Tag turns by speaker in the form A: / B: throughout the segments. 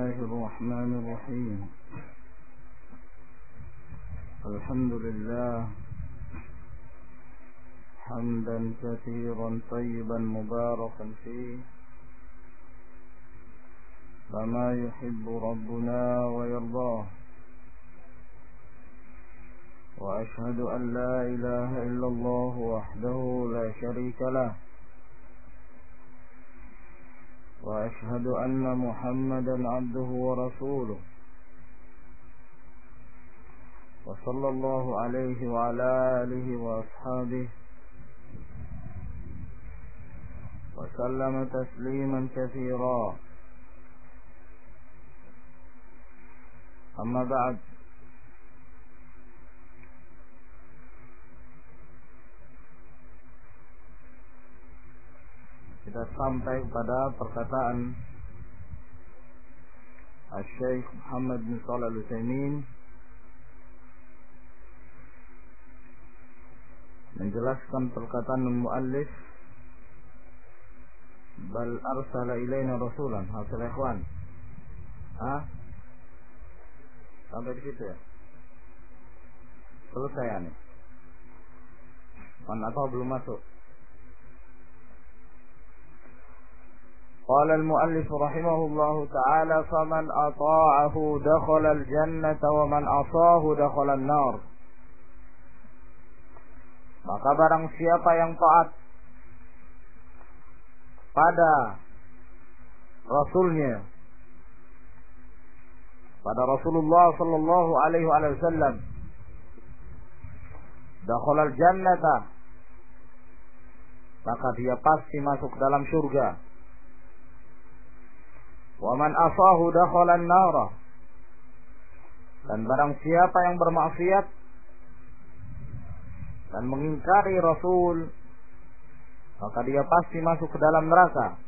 A: الله الرحمن الرحيم. الحمد لله حمدا كثيرا طيبا مباركا فيه كما يحب ربنا ويرضاه. وأشهد أن لا إله إلا الله وحده لا شريك له، وأشهد أن محمدا عبده ورسوله، وصلى الله عليه وعلى آله وأصحابه وسلم تسليما كثيرا. أما بعد، kita sampai pada perkataan Syekh Muhammad bin Shalih Al-Utsaimin menjelaskan perkataan al-muallif, bal arsala ilaina rasulan. Hasil ikhwan, sampai di situ ya, selesai ya nih. Atau belum masuk? قال المؤلف رحمه الله تعالى: فمن أطاعه دخل الجنة ومن عصاه دخل النار. Maka barang siapa yang taat pada Rasulnya, pada Rasulullah sallallahu alaihi wasallam, dakhala al-jannata, maka dia pasti masuk dalam surga. Wa man asahu dakhala an-nar. Dan barang siapa yang bermaksiat dan mengingkari Rasul, maka dia pasti masuk ke dalam neraka.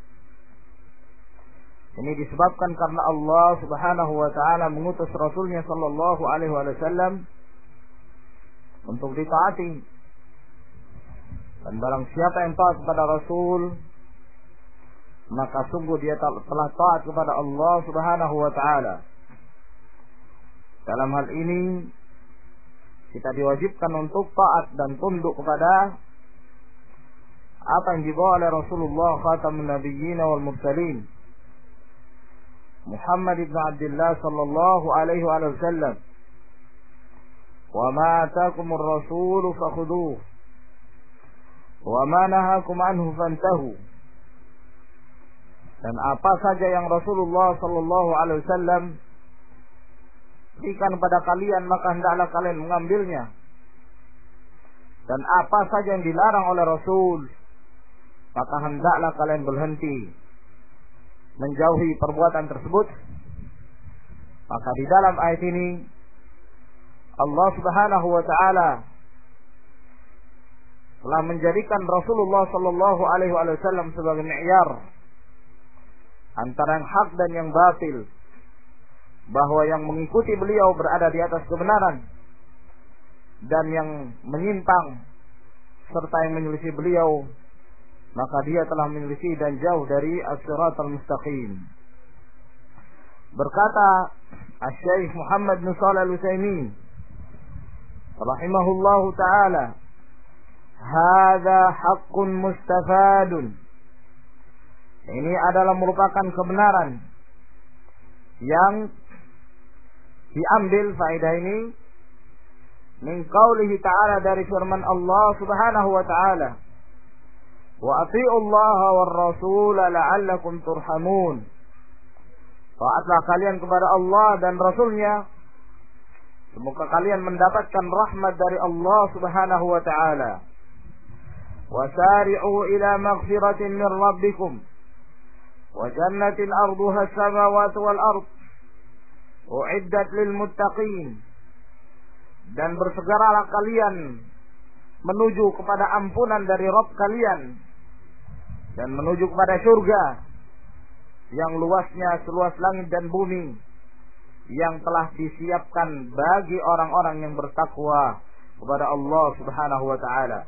A: Ini disebabkan karena Allah Subhanahu wa taala mengutus Rasulnya sallallahu alaihi wasallam untuk ditaati. Dan barang siapa yang taat kepada Rasul, maka sungguh dia telah taat kepada Allah Subhanahu wa taala. Dalam hal ini kita diwajibkan untuk taat dan tunduk kepada apa yang dibawa oleh Rasulullah Khatamun Nabiyyin wal Mursalin Muhammad ibn Abdullah sallallahu alaihi wasallam. Wa ma ataakumur rasul fakhudhuhu wa ma nahakum anhu fantahu. Dan apa saja yang Rasulullah sallallahu alaihi wasallam berikan pada kalian, maka hendaklah kalian mengambilnya. Dan apa saja yang dilarang oleh Rasul, maka hendaklah kalian berhenti menjauhi perbuatan tersebut. Maka di dalam ayat ini Allah Subhanahu wa taala telah menjadikan Rasulullah sallallahu alaihi wasallam sebagai mi'yar antara yang hak dan yang batil, bahwa yang mengikuti beliau berada di atas kebenaran, dan yang menyimpang serta yang menyelisih beliau, maka dia telah menyelisih dan jauh dari as-siratal mustaqim. Berkata Syekh Muhammad bin Shalih Al-Utsaimin rahimahullahu taala: hadza haqqun mustafadun. Ini adalah merupakan kebenaran yang diambil faedah ini min qaulihi ta'ala, dari firman Allah Subhanahu wa ta'ala: wa atii'u Allah war rasul la'allakum turhamun. Taatlah kalian kepada Allah dan Rasulnya, semoga kalian mendapatkan rahmat dari Allah Subhanahu wa ta'ala. Wasari'u ila maghfiratin min rabbikum wa jannatin arduha as-samawati wal ard u'iddat lil muttaqin. Dan bersegeralah kalian menuju kepada ampunan dari Rabb kalian dan menuju kepada surga yang luasnya seluas langit dan bumi, yang telah disiapkan bagi orang-orang yang bertakwa kepada Allah Subhanahu wa taala.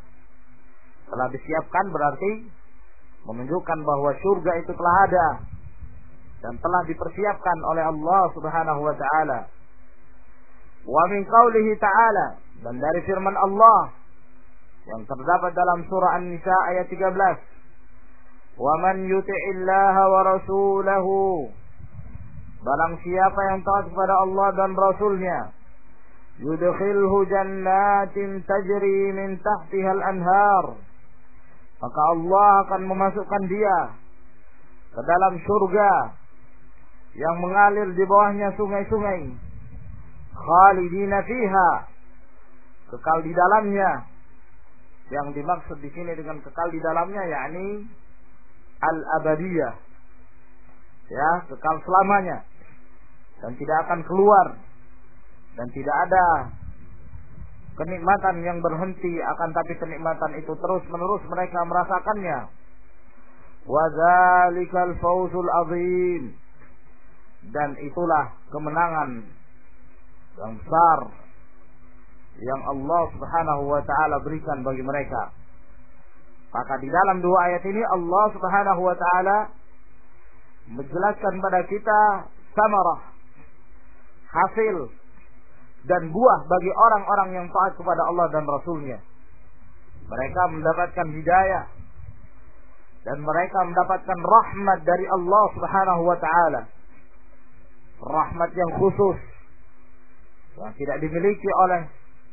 A: Telah disiapkan berarti menunjukkan bahwa surga itu telah ada. dan telah dipersiapkan oleh Allah Subhanahu wa taala. Wa min qaulihi ta'ala, dan dari firman Allah yang terdapat dalam surah An-Nisa ayat 13, wa man yuti'illaha wa rasulahu, barang siapa yang taat kepada Allah dan Rasulnya, yudkhilhu jannatin tajri min tahtiha al-anhar, maka Allah akan memasukkan dia ke dalam surga yang mengalir di bawahnya sungai-sungai, khalidina fiha, kekal di dalamnya. Yang dimaksud di sini dengan kekal di dalamnya yakni al-abadiyah, ya, kekal selamanya dan tidak akan keluar, dan tidak ada kenikmatan yang berhenti, akan tapi kenikmatan itu terus menerus mereka merasakannya. Wa dzalikal fawzul azim, dan itulah kemenangan yang besar yang Allah Subhanahu wa taala berikan bagi mereka. Maka di dalam dua ayat ini Allah Subhanahu wa taala menjelaskan pada kita samarah, hasil dan buah bagi orang-orang yang taat kepada Allah dan Rasulnya. Mereka mendapatkan hidayah dan mereka mendapatkan rahmat dari Allah Subhanahu wa taala. Rahmat yang khusus yang tidak dimiliki oleh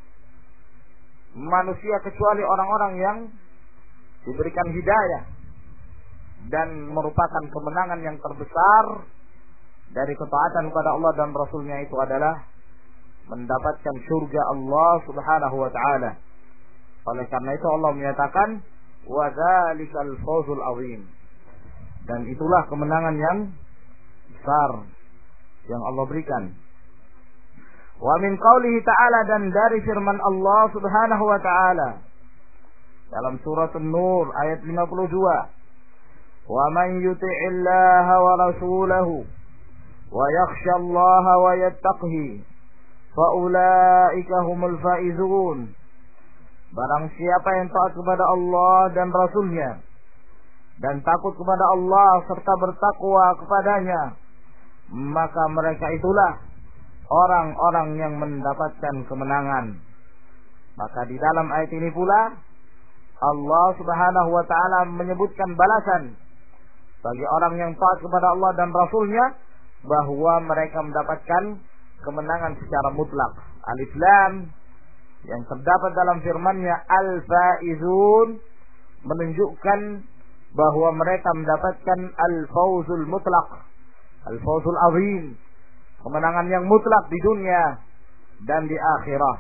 A: manusia kecuali orang-orang yang diberikan hidayah, dan merupakan kemenangan yang terbesar dari ketaatan kepada Allah dan Rasulnya itu adalah mendapatkan surga Allah Subhanahu wa taala. Oleh karena itu Allah menyatakan wa dzalikal fawzul azim, dan itulah kemenangan yang besar yang Allah berikan. Wa min qaulihi ta'ala, dan dari firman Allah Subhanahu wa taala dalam surat An-Nur ayat 52, wa man yuti'illaha wa rasulahu wa yakhsha Allah wa yattaqhi fa ulaika humul faizun, barang siapa yang taat kepada Allah dan Rasulnya dan takut kepada Allah serta bertakwa kepadanya, maka mereka itulah orang-orang yang mendapatkan kemenangan. Maka di dalam ayat ini pula Allah Subhanahu wa taala menyebutkan balasan bagi orang yang taat kepada Allah dan Rasulnya, bahwa mereka mendapatkan kemenangan secara mutlak. Alif Lam yang terdapat dalam firman-Nya al-faizun menunjukkan bahwa mereka mendapatkan al-fawzul mutlak, al-fawzul azim, kemenangan yang mutlak di dunia dan di akhirat.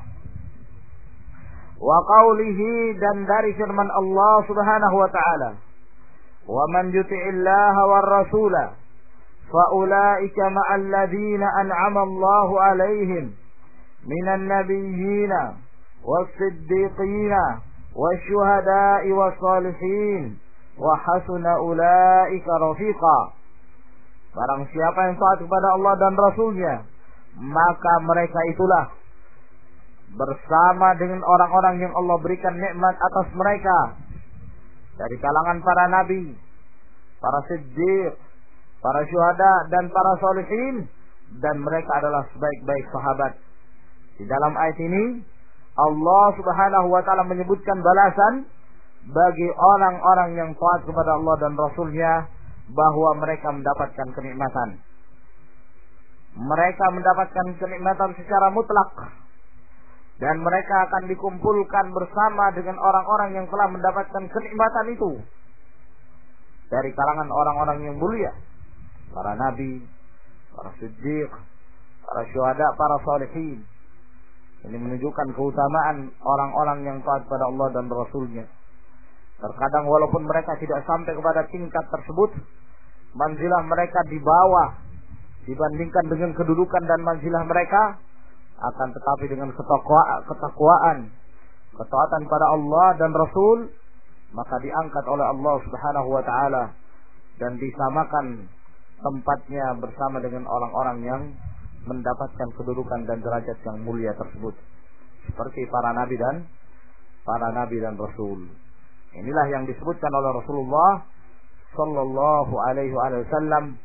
A: Wa qawlihi, dan dari firman Allah Subhanahu wa taala, wa man yuti'illaha war rasula fa ulaika ma'al ladzina an'ama Allahu 'alaihim minan nabiyyina was-siddiqina wasyuhada'i was-salihin wa hasuna ulaika rafiqa. Barang siapa yang taat kepada Allah dan Rasulnya, maka mereka itulah bersama dengan orang-orang yang Allah berikan nikmat atas mereka dari kalangan para nabi, para siddiq, para syuhada, dan para sholihin, dan mereka adalah sebaik-baik sahabat. Di dalam ayat ini Allah Subhanahu wa taala menyebutkan balasan bagi orang-orang yang taat kepada Allah dan Rasulnya, bahwa mereka mendapatkan kenikmatan. Mereka mendapatkan kenikmatan secara mutlak, dan mereka akan dikumpulkan bersama dengan orang-orang yang telah mendapatkan kenikmatan itu dari kalangan orang-orang yang mulia, para nabi, para siddiq, para syuhada, para sholihin. Ini menunjukkan keutamaan orang-orang yang taat pada Allah dan Rasulnya. Terkadang walaupun mereka tidak sampai kepada tingkat tersebut, manzilah mereka di bawah dibandingkan dengan kedudukan dan manzilah mereka, akan tetapi dengan ketakwaan, ketaatan pada Allah dan Rasul, maka diangkat oleh Allah Subhanahu wa taala dan disamakan tempatnya bersama dengan orang-orang yang mendapatkan kedudukan dan derajat yang mulia tersebut, seperti para nabi dan Rasul. Inilah yang disebutkan oleh Rasulullah sallallahu alaihi wasallam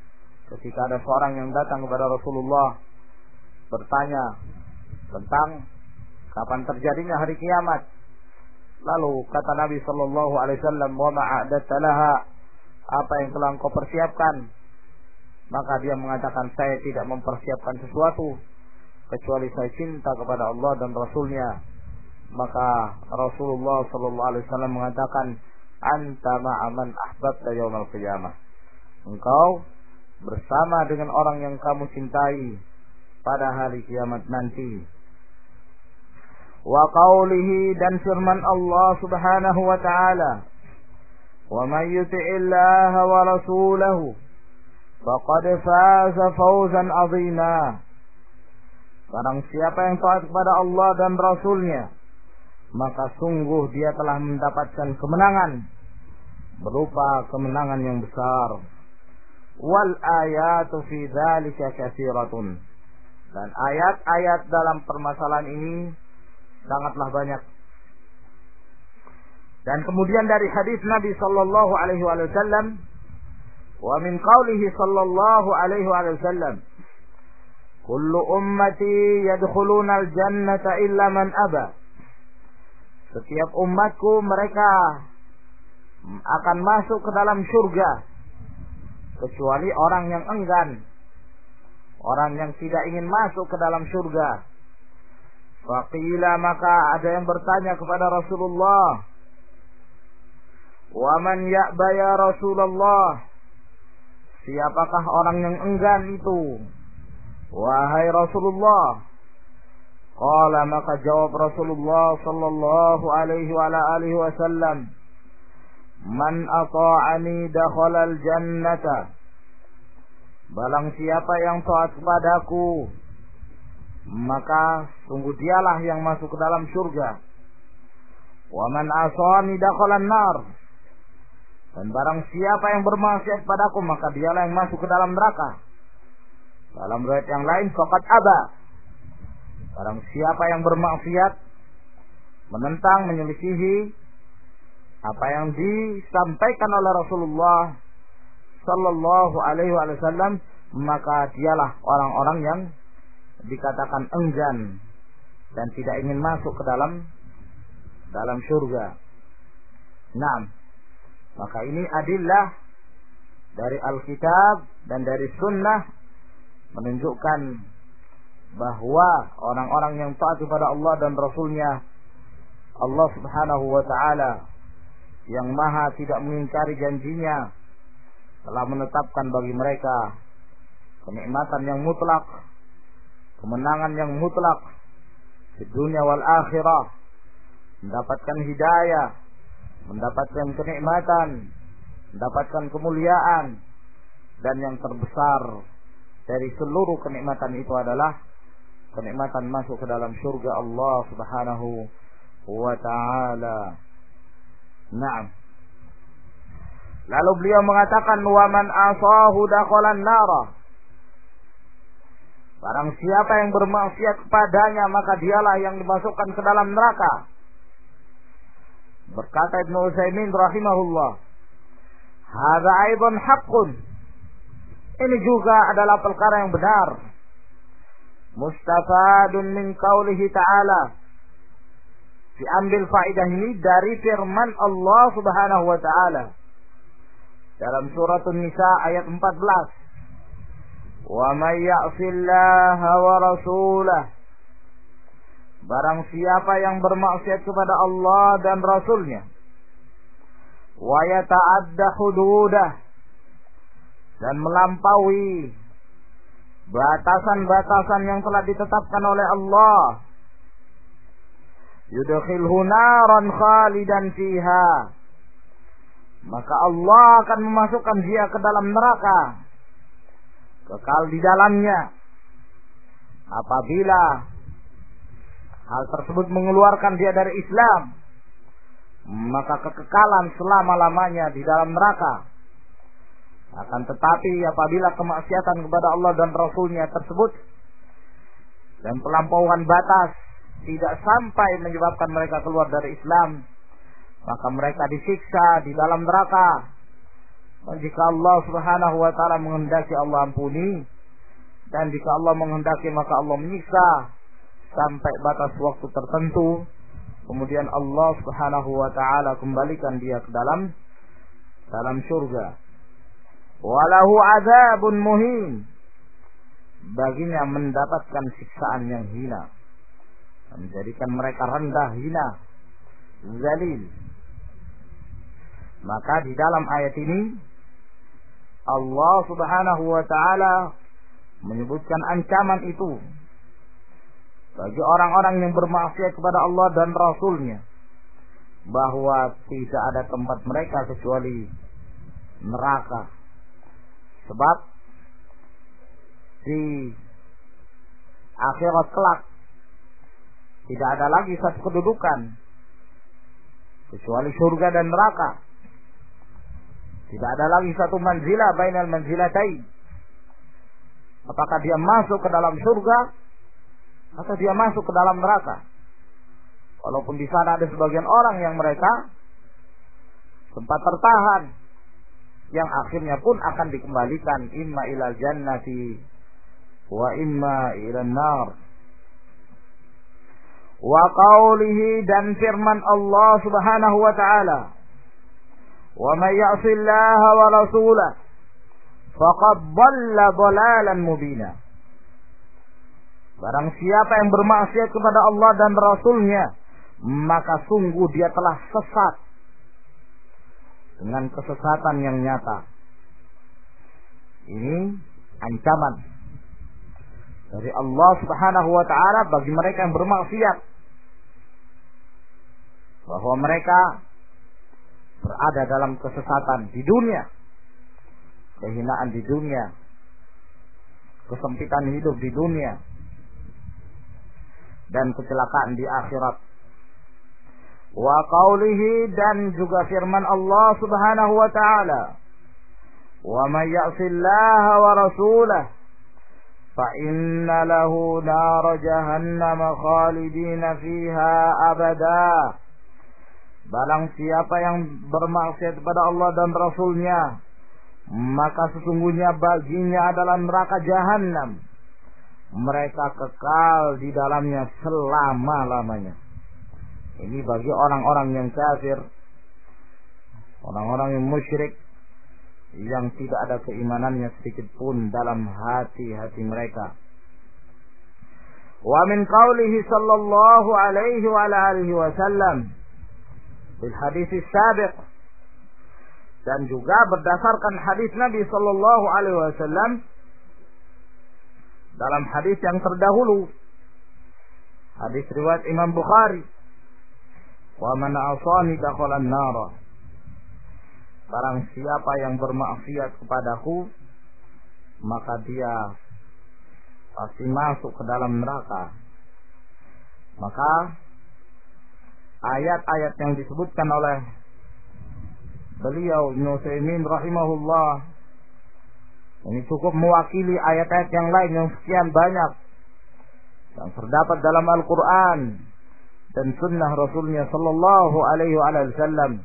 A: ketika ada seorang yang datang kepada Rasulullah bertanya tentang kapan terjadinya hari kiamat. Lalu kata Nabi sallallahu alaihi wasallam, "Wa ma a'dadta laha?" Apa yang telah engkau persiapkan? Maka dia mengatakan, saya tidak mempersiapkan sesuatu kecuali saya cinta kepada Allah dan Rasulnya. Maka Rasulullah sallallahu alaihi wasallam mengatakan, "Anta ma'a man ahbabta yaumal qiyamah." Engkau bersama dengan orang yang kamu cintai pada hari kiamat nanti. Wa qawlihi, dan firman Allah subhanahu wa ta'ala, "Wa man yuti'illaha wa rasulahu faqad faza fawzan 'azima." Barang siapa yang taat kepada Allah dan Rasulnya, maka sungguh dia telah mendapatkan kemenangan berupa kemenangan yang besar. Wal ayatu fi dzalika katsiratun. Dan ayat-ayat dalam permasalahan ini sangatlah banyak. Dan kemudian dari hadis Nabi sallallahu alaihi wasallam, wa min qaulihi sallallahu alaihi wasallam, "Kullu ummati yadkhuluna al-jannata illa man aba." Setiap umatku mereka akan masuk ke dalam surga kecuali orang yang enggan, orang yang tidak ingin masuk ke dalam surga. Faqila, maka ada yang bertanya kepada Rasulullah, "Wa man ya'ba ya Rasulullah?" Siapakah orang yang enggan itu, wahai Rasulullah? Qala, maka jawab Rasulullah sallallahu alaihi wa alihi wasallam, "Man ata'ani dakhala al-jannata." Barang siapa yang taat kepadaku, maka sungguh dialah yang masuk ke dalam surga. Wa man asani dakhala an-nar. Dan barang siapa yang bermaksiat padaku, maka dialah yang masuk ke dalam neraka. Dalam riwayat yang lain, faqad aba. Barang siapa yang bermaksiat, menentang, menyelisihi apa yang disampaikan oleh Rasulullah sallallahu alaihi wasallam, maka dialah orang-orang yang dikatakan enggan dan tidak ingin masuk ke dalam surga. Nah, maka ini adillah dari Alkitab dan dari Sunnah menunjukkan bahwa orang-orang yang taat kepada Allah dan Rasulnya, Allah subhanahu wa ta'ala yang maha tidak mengingkari janjinya, telah menetapkan bagi mereka kenikmatan yang mutlak, kemenangan yang mutlak di dunia wal akhirah, mendapatkan hidayah, mendapatkan kenikmatan, mendapatkan kemuliaan, dan yang terbesar dari seluruh kenikmatan itu adalah kenikmatan masuk ke dalam surga Allah subhanahu wa ta'ala. Naam. Lalu beliau mengatakan, "Wa man asahu dakhalan nara." Barang siapa yang bermaksiat kepadanya, maka dialah yang dimasukkan ke dalam neraka. Berkata Ibnu Utsaimin rahimahullah, "Hadza aidan haqqun." Ini juga adalah perkara yang benar. Mustafadun min qaulihi ta'ala. Diambil faedah ini dari firman Allah subhanahu wa ta'ala dalam surat An-Nisa ayat 14. "Wa may ya'sillaha wa rasulahu." Barang siapa yang bermaksiat kepada Allah dan Rasulnya, wa yata'adda hududah, dan melampaui batasan-batasan yang telah ditetapkan oleh Allah, yudkhilhu naran khalidan fiha, maka Allah akan memasukkan dia ke dalam neraka, kekal di dalamnya. Apabila hal tersebut mengeluarkan dia dari Islam, maka kekekalan selama-lamanya di dalam neraka. Akan tetapi apabila kemaksiatan kepada Allah dan Rasulnya tersebut dan pelampauan batas tidak sampai menyebabkan mereka keluar dari Islam, maka mereka disiksa di dalam neraka, Jika Allah Subhanahu wa taala menghendaki, Allah ampuni, dan jika Allah menghendaki maka Allah menyiksa sampai batas waktu tertentu. Kemudian Allah Subhanahu wa taala kembalikan dia ke dalam surga. Walahu adzabun muhin. Baginya mendapatkan siksaan yang hina, menjadikan mereka rendah, hina, zalil. Maka di dalam ayat ini Allah Subhanahu wa taala menyebutkan ancaman itu bagi orang-orang yang bermaksiat kepada Allah dan Rasul-Nya, bahwa tidak ada tempat mereka kecuali neraka. Sebab di akhirat kelak tidak ada lagi satu kedudukan kecuali surga dan neraka. Tidak ada lagi satu manzilah bainal manzilatain. Apakah dia masuk ke dalam surga atau dia masuk ke dalam neraka? Walaupun di sana ada sebagian orang yang mereka sempat tertahan, yang akhirnya pun akan dikembalikan imma ilal jannati wa imma ilan nar. Wa qawlihi, dan firman Allah Subhanahu wa ta'ala, wa may ya'sillaha wa rasulahu faqad dhalla dhalalan mubina. Barang siapa yang bermaksiat kepada Allah dan Rasul-Nya, maka sungguh dia telah sesat dengan kesesatan yang nyata. Ini ancaman dari Allah Subhanahu wa ta'ala bagi mereka yang bermaksiat, bahwa mereka berada dalam kesesatan di dunia, kehinaan di dunia, kesempitan hidup di dunia, dan kecelakaan di akhirat. Wa qawlihi, dan juga firman Allah Subhanahu wa ta'ala, wa may ya'sillaha wa rasulahu fa inna lahu nar jahannam khalidina fiha abada. Barang siapa yang bermaksiat kepada Allah dan Rasul-Nya, maka sesungguhnya baginya adalah neraka jahanam, mereka kekal di dalamnya selama-lamanya. Ini bagi orang-orang yang kafir, orang-orang yang musyrik, yang tidak ada keimanannya sedikit pun dalam hati-hati mereka. Wa min qawlihi sallallahu alaihi wa alihi wasallam bil hadis sabiq, dan juga berdasarkan hadis Nabi sallallahu alaihi wasallam dalam hadis yang terdahulu, hadis riwayat Imam Bukhari, wa man asani dakhala an-nar. Barang siapa yang bermaksiat kepadaku, maka dia pasti masuk ke dalam neraka. Maka ayat-ayat yang disebutkan oleh beliau Ibnu Utsaimin rahimahullah ini cukup mewakili ayat-ayat yang lain yang sekian banyak yang terdapat dalam Al-Quran dan sunnah Rasulnya sallallahu alaihi wasallam,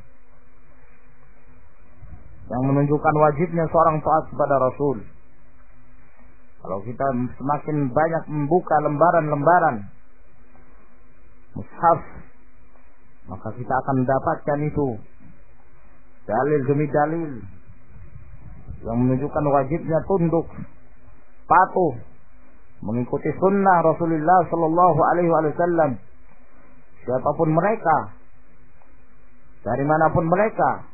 A: yang menunjukkan wajibnya seorang taat kepada Rasul. Kalau kita semakin banyak membuka lembaran-lembaran mushaf, maka kita akan mendapatkan itu dalil demi dalil yang menunjukkan wajibnya tunduk, patuh, mengikuti sunnah Rasulullah sallallahu alaihi wasallam, siapapun mereka, dari manapun mereka.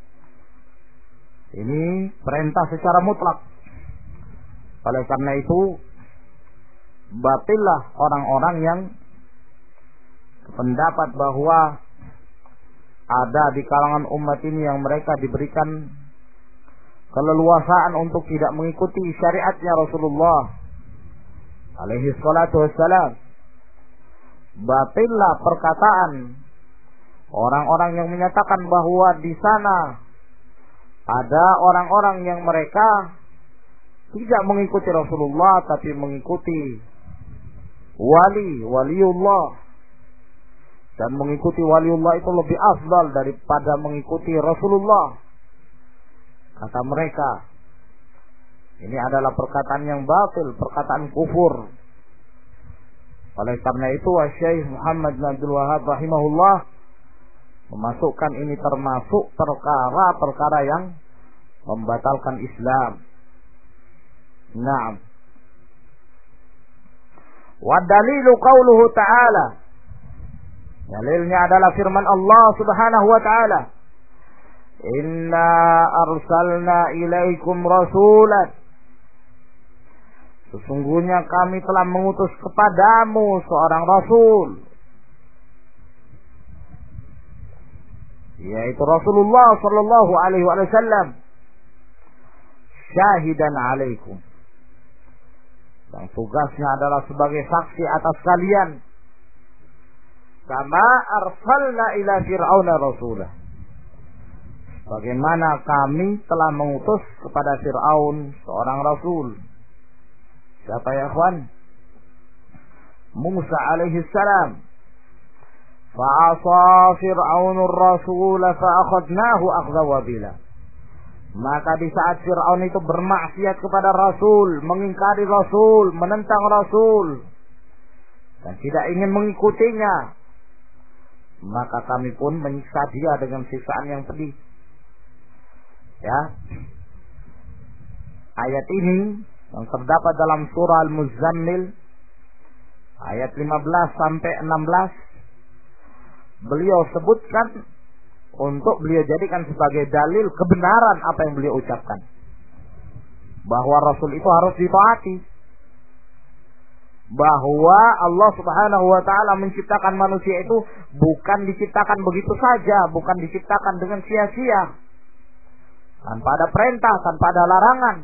A: Ini perintah secara mutlak. Oleh karena itu, batillah orang-orang yang pendapat bahwa ada di kalangan umat ini yang mereka diberikan keleluasaan untuk tidak mengikuti syariatnya Rasulullah alaihi salatu wassalam. Batillah perkataan orang-orang yang menyatakan bahwa di sana ada orang-orang yang mereka tidak mengikuti Rasulullah tapi mengikuti waliullah, dan mengikuti waliullah itu lebih afdal daripada mengikuti Rasulullah. Kata mereka, ini adalah perkataan yang batil, perkataan kufur. Oleh karena itu, Syekh Muhammad bin Abdul Wahhab rahimahullah memasukkan ini termasuk perkara-perkara yang membatalkan Islam. Naam. Wa dalilu qauluhu ta'ala. Dalilnya adalah firman Allah Subhanahu wa ta'ala. Inna arsalna ilaikum rasulan. Sesungguhnya kami telah mengutus kepadamu seorang rasul, yaitu Rasulullah sallallahu alaihi wasallam, syahidan alaikum, yang tugasnya adalah sebagai saksi atas kalian, kama arsalna ila fir'auna rasulah, bagaimana kami telah mengutus kepada Fir'aun seorang rasul. Siapa ya ikhwan? Musa alaihi salam. Fa'asa Fir'aunur rasul fa'akhadnahu akhza wabila. Maka di saat Fir'aun itu bermaksiat kepada Rasul, mengingkari Rasul, menentang Rasul, dan tidak ingin mengikutinya, maka kami pun menyiksa dia dengan siksaan yang pedih. Ya. Ayat ini yang terdapat dalam surah Al-Muzammil ayat 15 sampai 16, beliau sebutkan untuk beliau jadikan sebagai dalil kebenaran apa yang beliau ucapkan, bahwa Rasul itu harus ditaati, bahwa Allah Subhanahu wa ta'ala menciptakan manusia itu bukan diciptakan begitu saja, bukan diciptakan dengan sia-sia, tanpa ada perintah, tanpa ada larangan.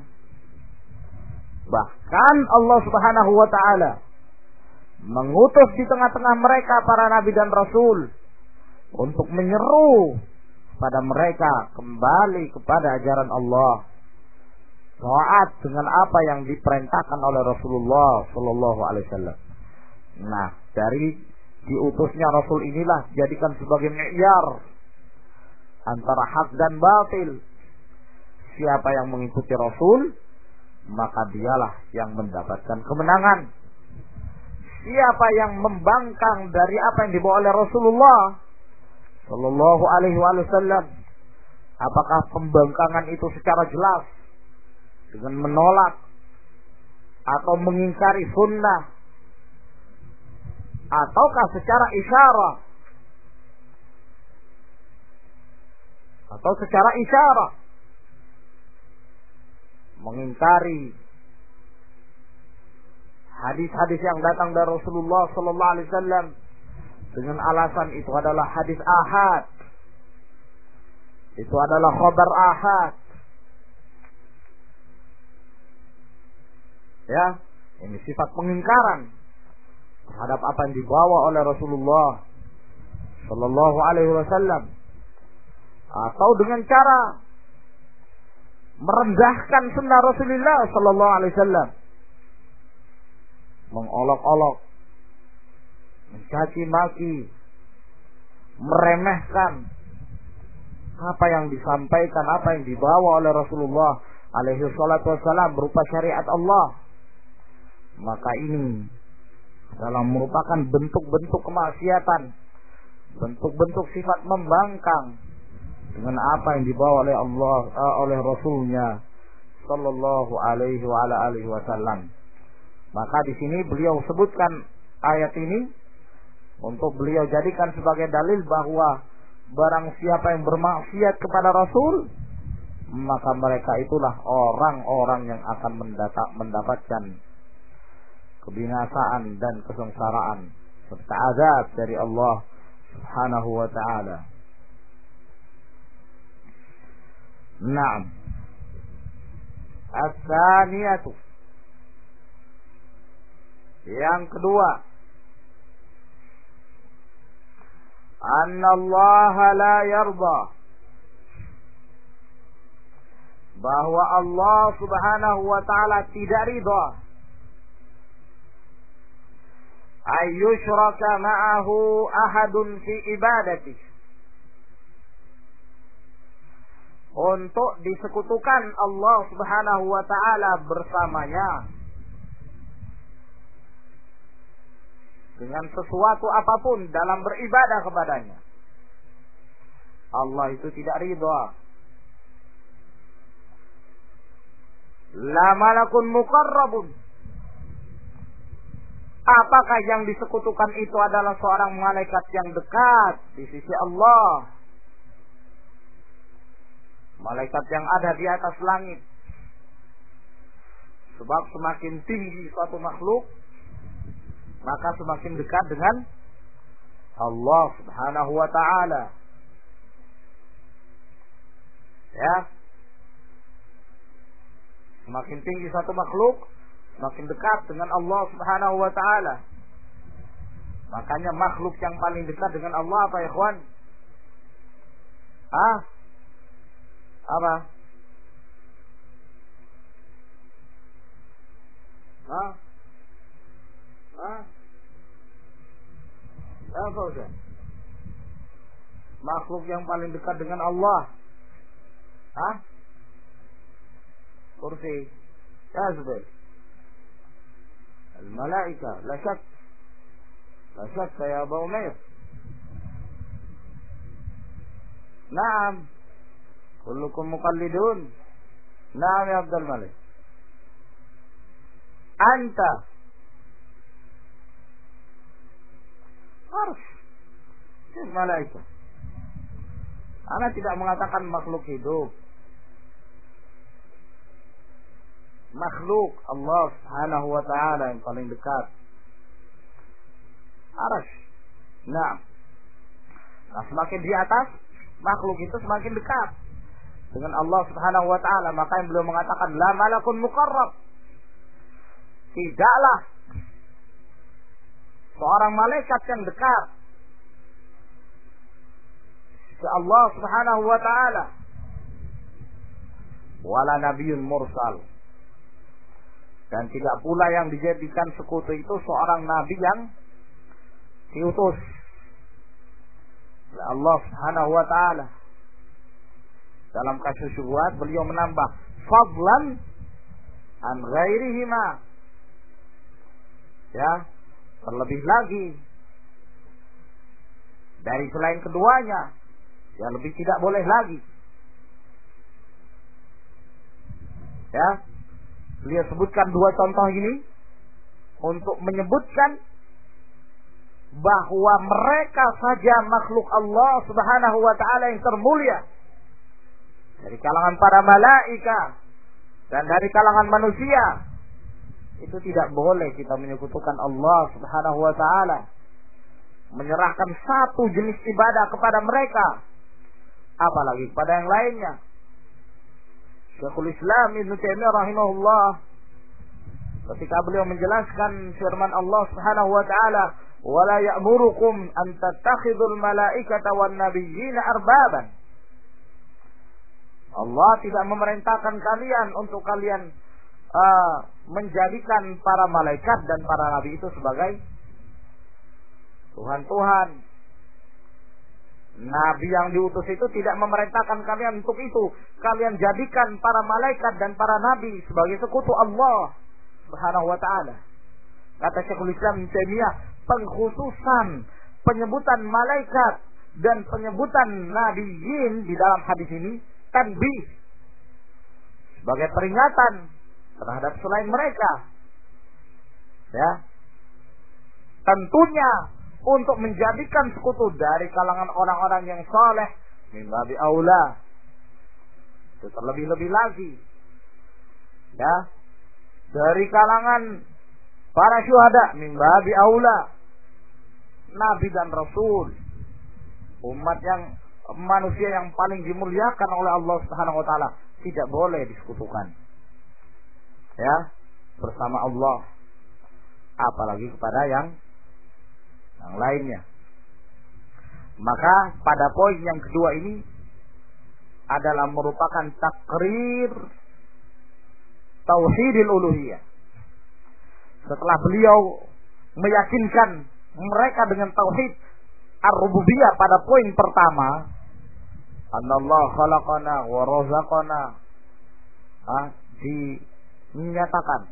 A: Bahkan Allah Subhanahu wa ta'ala mengutus di tengah-tengah mereka para nabi dan rasul untuk menyeru pada mereka kembali kepada ajaran Allah, taat dengan apa yang diperintahkan oleh Rasulullah sallallahu alaihi wasallam. Nah, dari diutusnya Rasul inilah jadikan sebagai mi'yar antara hak dan batil. Siapa yang mengikuti Rasul, maka dialah yang mendapatkan kemenangan. Siapa yang membangkang dari apa yang dibawa oleh Rasulullah sallallahu alaihi wasallam, apakah pembangkangan itu secara jelas dengan menolak atau mengingkari sunnah, ataukah secara isyarat, mengingkari hadis-hadis yang datang dari Rasulullah sallallahu alaihi wasallam dengan alasan itu adalah hadis ahad, itu adalah khabar ahad. Ya, ini sifat pengingkaran terhadap apa yang dibawa oleh Rasulullah sallallahu alaihi wasallam, atau dengan cara merendahkan sunnah Rasulullah sallallahu alaihi wasallam, mengolok-olok, mencaci maki, meremehkan apa yang disampaikan, apa yang dibawa oleh Rasulullah alaihi salatu wasallam berupa syariat Allah. Maka ini adalah merupakan bentuk-bentuk kemaksiatan, bentuk-bentuk sifat membangkang dengan apa yang dibawa oleh Allah, oleh Rasulnya sallallahu alaihi wa ala alihi wasallam. Maka di sini beliau sebutkan ayat ini untuk beliau jadikan sebagai dalil bahwa barang siapa yang bermaksiat kepada Rasul, maka mereka itulah orang-orang yang akan mendapatkan kebinasaan dan kesengsaraan serta azab dari Allah Subhanahu wa ta'ala. Naam. As-saniyatu, yang kedua, anna Allah la yarda, bahwa Allah Subhanahu wa ta'ala tidak ridha ayyushraka ma'ahu ahadun fi ibadatihi, untuk disekutukan Allah Subhanahu wa taala bersamanya dengan sesuatu apapun dalam beribadah kepadanya. Allah itu tidak ridha. La malakun muqarrabun. Apakah yang disekutukan itu adalah seorang malaikat yang dekat di sisi Allah? Malaikat yang ada di atas langit. Sebab semakin tinggi suatu makhluk, maka semakin dekat dengan Allah Subhanahu wa taala. Ya. Semakin tinggi suatu makhluk, semakin dekat dengan Allah Subhanahu wa taala. Makanya makhluk yang paling dekat dengan Allah apa, ikhwan? Apa? Apa udah? Makhluk yang paling dekat dengan Allah. Kursi. Ya, Zubair. Al-malaika, la syak. La syak ya Abu Umair. Naam. Kullukum muqallidun. Naam ya Abdul Malik. Anta. Arsh. Malaika. Ana tidak mengatakan makhluk hidup. Makhluk Allah Subhanahu wa taala yang paling dekat. Arsh. Nah, semakin di atas makhluk itu semakin dekat dengan Allah Subhanahu wa taala. Maka yang beliau mengatakan la malakun muqarrab. Tidaklah seorang malaikat yang dekat ke Allah Subhanahu wa taala. Wala nabiyyun mursal. Dan tidak pula yang dijadikan sekutu itu seorang nabi yang diutus oleh Allah Subhanahu wa taala. Dalam kasus syubhat beliau menambah fadlan an ghairihima. Ya, terlebih lagi dari selain keduanya, ya lebih tidak boleh lagi. Ya, beliau sebutkan dua contoh ini untuk menyebutkan bahwa mereka saja makhluk Allah Subhanahu wa taala yang termulia dari kalangan para malaikat dan dari kalangan manusia. Itu tidak boleh kita menyekutukan Allah Subhanahu wa taala, menyerahkan satu jenis ibadah kepada mereka, apalagi kepada yang lainnya. Syekhul Islam Ibnu Taimiyah rahimahullah ketika beliau menjelaskan firman Allah Subhanahu wa taala, "Wa la ya'murukum an tattakhidul malaikata wan nabiyyina arbaban." Allah tidak memerintahkan kalian untuk kalian menjadikan para malaikat dan para nabi itu sebagai Tuhan-Tuhan. Nabi yang diutus itu tidak memerintahkan kalian untuk itu. Kalian jadikan para malaikat dan para nabi sebagai sekutu Allah Subhanahu wa taala. Kata Syekhul Islam Ibnu Taimiyah, pengkhususan penyebutan malaikat dan penyebutan nabiyyin di dalam hadis ini tanbih sebagai peringatan terhadap selain mereka. Ya. Tentunya untuk menjadikan sekutu dari kalangan orang-orang yang saleh min babi aula. Itu terlebih-lebih lagi. Ya. Dari kalangan para syuhada min babi aula. Nabi dan Rasul, umat yang manusia yang paling dimuliakan oleh Allah Subhanahu wa taala, tidak boleh disekutukan. Ya, bersama Allah, apalagi kepada yang lainnya. Maka pada poin yang kedua ini adalah merupakan takrir tauhidil uluhiyah. Setelah beliau meyakinkan mereka dengan tauhid ar-rububiyah pada poin pertama, Anallah khalaqana wa razaqana. Dinyatakan,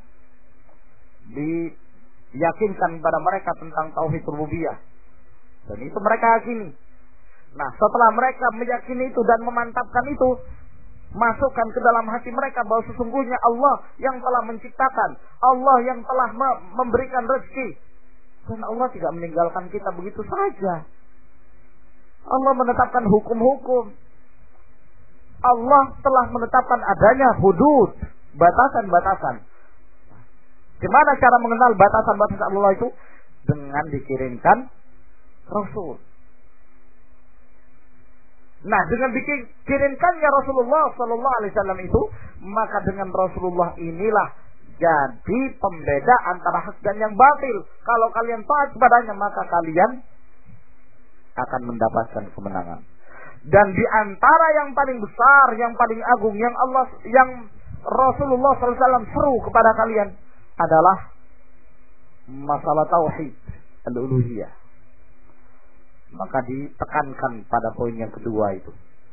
A: diyakinkan pada mereka tentang tauhid rububiyah, dan itu mereka yakini. Nah, setelah mereka meyakini itu dan memantapkan itu, masukkan ke dalam hati mereka bahwa sesungguhnya Allah yang telah menciptakan, Allah yang telah memberikan rezeki, dan Allah tidak meninggalkan kita begitu saja. Allah menetapkan hukum-hukum. Allah telah menetapkan adanya hudud, batasan-batasan. Gimana cara mengenal batasan-batasan Allah itu? Dengan dikirimkan Rasul. Nah, dengan dikirimkannya Rasulullah Sallallahu Alaihi Wasallam itu, maka dengan Rasulullah inilah jadi pembeda antara hak dan yang batil. Kalau kalian taat padanya, maka kalian akan mendapatkan kemenangan. Dan di antara yang paling besar, yang paling agung, yang Rasulullah SAW seru kepada kalian adalah masalah tauhid al-uluhiyah. Maka ditekankan pada poin yang kedua itu.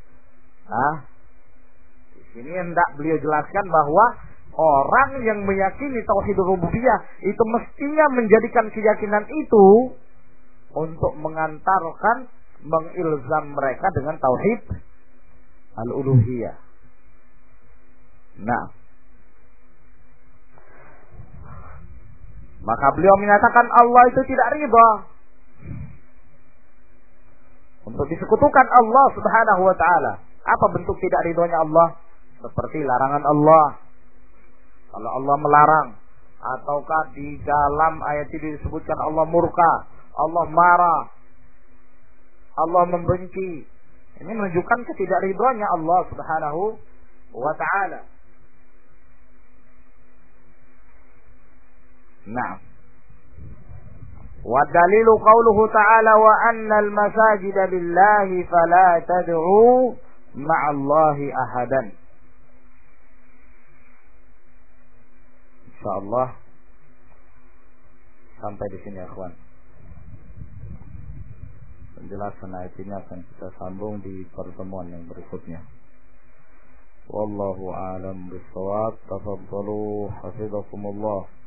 A: Di sini hendak beliau jelaskan bahwa orang yang meyakini tauhid rububiyah itu mestinya menjadikan keyakinan itu untuk mengantarkan, mengilzam mereka dengan tauhid al-uluhiyah. Nah, maka beliau menyatakan Allah itu tidak ridha untuk disekutukan Allah Subhanahu wa taala. Apa bentuk tidak ridhonya Allah? Seperti larangan Allah. Kalau Allah melarang, ataukah di dalam ayat ini disebutkan Allah murka, Allah marah, Allah membenci. Ini menunjukkan ketidakridhoannya Allah Subhanahu wa taala. Nah, wa dalilu qauluhu ta'ala wa annal masajida lillahi fala tad'u ma'allahi ahadan. Insyaallah sampai di sini ya kawan. Penjelasan ayat ini akan kita sambung di pertemuan yang berikutnya. Wallahu a'lam bishawab. Tafadhalu hafizakumullah.